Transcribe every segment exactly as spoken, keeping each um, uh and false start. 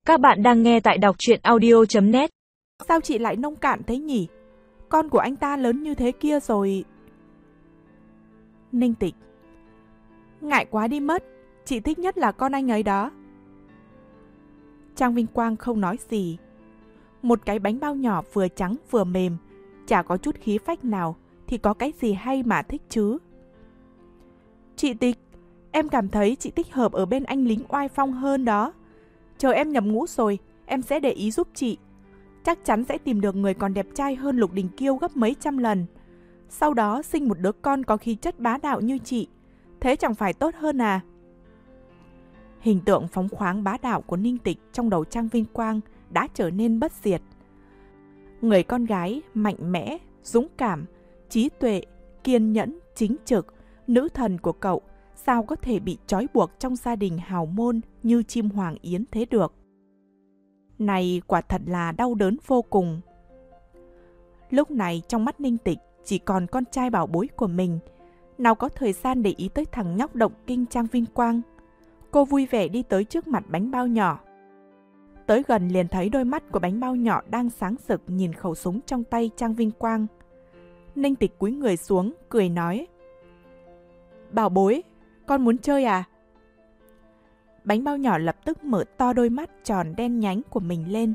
Các bạn đang nghe tại đọc truyện audio chấm net. Sao chị lại nông cạn thế nhỉ? Con của anh ta lớn như thế kia rồi. Ninh Tịch: Ngại quá đi mất, chị thích nhất là con anh ấy đó. Trang Vinh Quang không nói gì. Một cái bánh bao nhỏ vừa trắng vừa mềm, chả có chút khí phách nào, thì có cái gì hay mà thích chứ? Chị Tịch, em cảm thấy chị thích hợp ở bên anh lính oai phong hơn đó. Chờ em nhập ngũ rồi, em sẽ để ý giúp chị. Chắc chắn sẽ tìm được người còn đẹp trai hơn Lục Đình Kiêu gấp mấy trăm lần. Sau đó sinh một đứa con có khí chất bá đạo như chị. Thế chẳng phải tốt hơn à? Hình tượng phóng khoáng bá đạo của Ninh Tịch trong đầu Trang Vinh Quang đã trở nên bất diệt. Người con gái mạnh mẽ, dũng cảm, trí tuệ, kiên nhẫn, chính trực, nữ thần của cậu sao có thể bị trói buộc trong gia đình hào môn như chim hoàng yến thế được? Này quả thật là đau đớn vô cùng. Lúc này trong mắt Ninh Tịch chỉ còn con trai bảo bối của mình, nào có thời gian để ý tới thằng nhóc động kinh Trang Vinh Quang. Cô vui vẻ đi tới trước mặt bánh bao nhỏ. Tới gần liền thấy đôi mắt của bánh bao nhỏ đang sáng rực nhìn khẩu súng trong tay Trang Vinh Quang. Ninh Tịch cúi người xuống, cười nói: Bảo bối, con muốn chơi à? Bánh bao nhỏ lập tức mở to đôi mắt tròn đen nhánh của mình lên.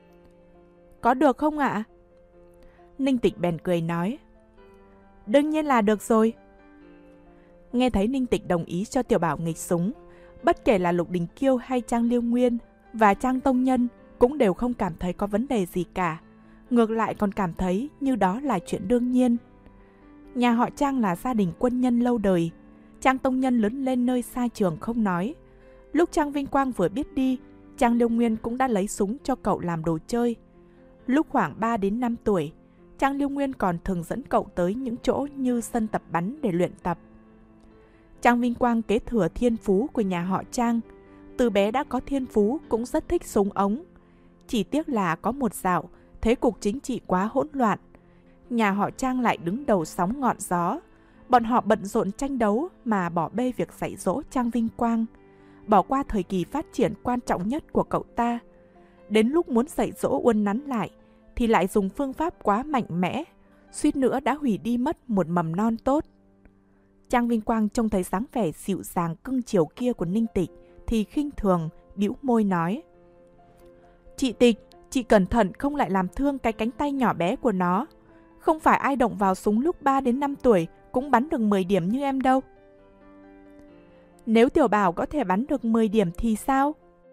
Có được không ạ? Ninh Tịch bèn cười nói: Đương nhiên là được rồi. Nghe thấy Ninh Tịch đồng ý cho Tiểu Bảo nghịch súng, bất kể là Lục Đình Kiêu hay Trang Liêu Nguyên và Trang Tông Nhân cũng đều không cảm thấy có vấn đề gì cả. Ngược lại còn cảm thấy như đó là chuyện đương nhiên. Nhà họ Trang là gia đình quân nhân lâu đời. Trang Tông Nhân lớn lên nơi xa trường không nói. Lúc Trang Vinh Quang vừa biết đi, Trang Liêu Nguyên cũng đã lấy súng cho cậu làm đồ chơi. Lúc khoảng ba đến năm tuổi, Trang Liêu Nguyên còn thường dẫn cậu tới những chỗ như sân tập bắn để luyện tập. Trang Vinh Quang kế thừa thiên phú của nhà họ Trang. Từ bé đã có thiên phú, cũng rất thích súng ống. Chỉ tiếc là có một dạo, thế cục chính trị quá hỗn loạn. Nhà họ Trang lại đứng đầu sóng ngọn gió. Bọn họ bận rộn tranh đấu mà bỏ bê việc dạy dỗ Trang Vinh Quang, bỏ qua thời kỳ phát triển quan trọng nhất của cậu ta. Đến lúc muốn dạy dỗ uốn nắn lại, thì lại dùng phương pháp quá mạnh mẽ, suýt nữa đã hủy đi mất một mầm non tốt. Trang Vinh Quang trông thấy dáng vẻ dịu dàng cưng chiều kia của Ninh Tịch thì khinh thường, bĩu môi nói: Chị Tịch, chị cẩn thận không lại làm thương cái cánh tay nhỏ bé của nó. Không phải ai động vào súng lúc ba đến năm tuổi cũng bắn được mười điểm như em đâu. Nếu Tiểu Bảo có thể bắn được mười điểm thì sao?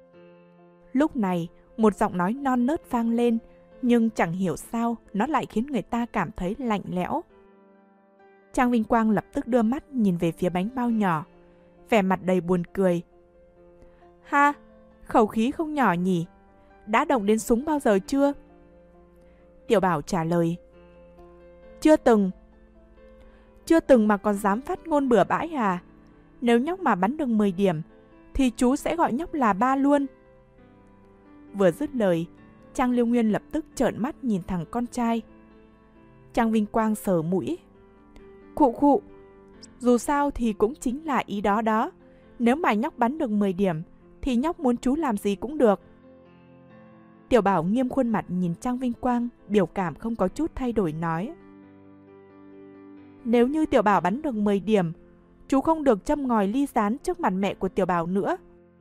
Lúc này, một giọng nói non nớt vang lên, nhưng chẳng hiểu sao nó lại khiến người ta cảm thấy lạnh lẽo. Trang Vinh Quang lập tức đưa mắt nhìn về phía bánh bao nhỏ, vẻ mặt đầy buồn cười. Ha, khẩu khí không nhỏ nhỉ? Đã động đến súng bao giờ chưa? Tiểu Bảo trả lời: Chưa từng. Chưa từng mà còn dám phát ngôn bừa bãi à? Nếu nhóc mà bắn được mười điểm, thì chú sẽ gọi nhóc là ba luôn. Vừa dứt lời, Trang Liêu Nguyên lập tức trợn mắt nhìn thằng con trai. Trang Vinh Quang sờ mũi: Khụ khụ, dù sao thì cũng chính là ý đó đó. Nếu mà nhóc bắn được mười điểm, thì nhóc muốn chú làm gì cũng được. Tiểu Bảo nghiêm khuôn mặt nhìn Trang Vinh Quang, biểu cảm không có chút thay đổi nói: Nếu như Tiểu Bảo bắn được mười điểm, chú không được châm ngòi ly gián trước mặt mẹ của Tiểu Bảo nữa.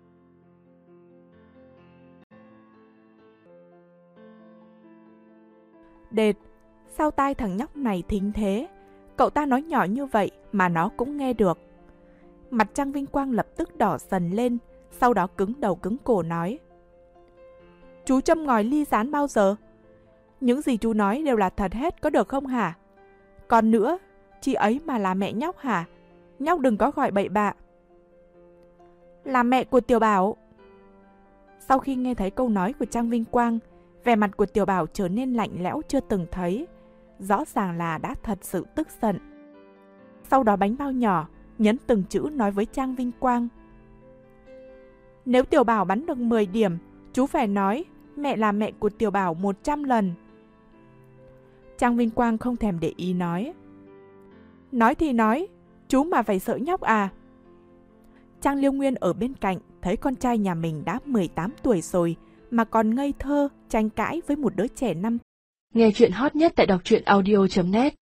Đệt, sao tai thằng nhóc này thính thế? Cậu ta nói nhỏ như vậy mà nó cũng nghe được. Mặt Trang Vinh Quang lập tức đỏ dần lên, sau đó cứng đầu cứng cổ nói: Chú châm ngòi ly gián bao giờ? Những gì chú nói đều là thật hết, có được không hả? Còn nữa, chị ấy mà là mẹ nhóc hả? Nhóc đừng có gọi bậy bạ. Là mẹ của Tiểu Bảo. Sau khi nghe thấy câu nói của Trang Vinh Quang, vẻ mặt của Tiểu Bảo trở nên lạnh lẽo chưa từng thấy. Rõ ràng là đã thật sự tức giận. Sau đó bánh bao nhỏ nhấn từng chữ nói với Trang Vinh Quang: Nếu Tiểu Bảo bắn được mười điểm, chú phải nói mẹ là mẹ của Tiểu Bảo một trăm lần. Trang Vinh Quang không thèm để ý nói: Nói thì nói, chú mà phải sợ nhóc à? Trang Liêu Nguyên ở bên cạnh thấy con trai nhà mình đã mười tám tuổi rồi mà còn ngây thơ tranh cãi với một đứa trẻ năm. Nghe chuyện hot nhất tại đọc truyện audio chấm net